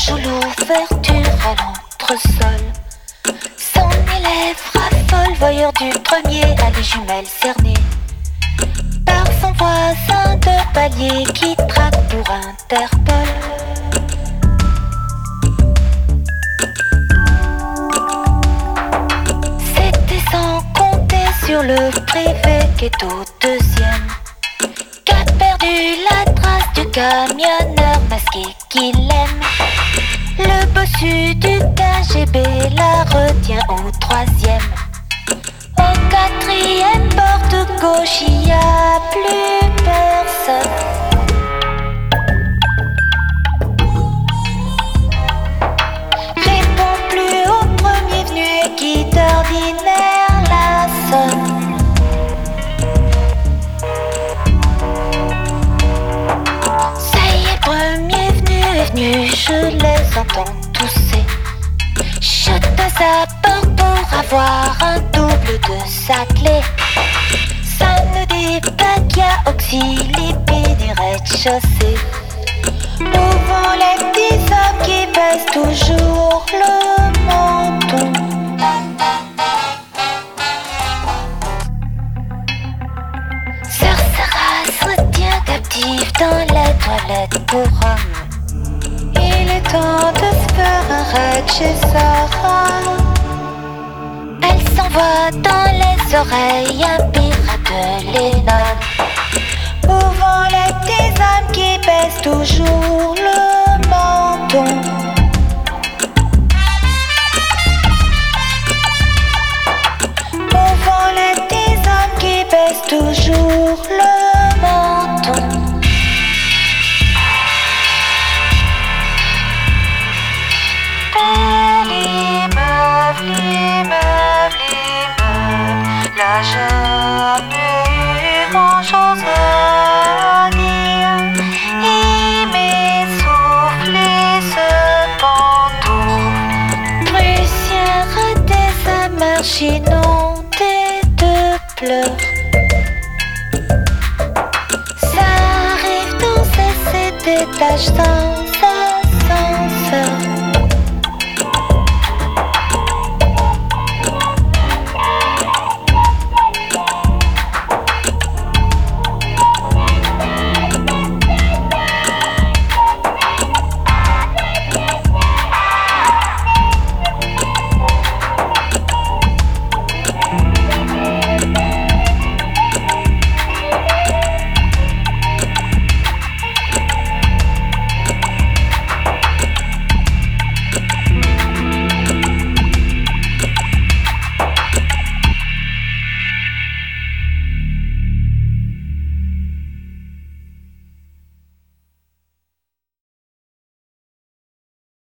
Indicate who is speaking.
Speaker 1: joue l'ouverture à l'entresol. Son élève raffole, voyeur du premier à les jumelles cernées par son voisin de palier qui traque pour Interpol. C'était sans compter sur le privé qui est au deuxième, qu'a perdu la trace du camionneur masqué qu'il aime. Le bossu du KGB la retient au troisième. Au quatrième porte gauche, il n'y a plus personne. Réponds plus au premier venu qui d'ordinaire la sonne. Ça y est, premier venu, je les entends tousser. Chute à sa porte pour avoir un double de sa clé. Ça ne dit pas qu'il y a auxilipi du rez-de-chaussée. Où vont les petits hommes qui baissent toujours le menton? Sœur Sarah se tient captive dans les toilettes pour hommes. Il est temps de se faire un raid chez Sarah. Elle s'envoie dans les oreilles un pirate de Lennon. Où vont les petits hommes qui baissent toujours le menton? Où vont les petits hommes qui baissent toujours le menton? Là jamais eu grand chose à dire. Il m'essoufflait ce pantoufle. Prussien raté sa marche inondée de pleurs. Ça arrive dans ces étages sans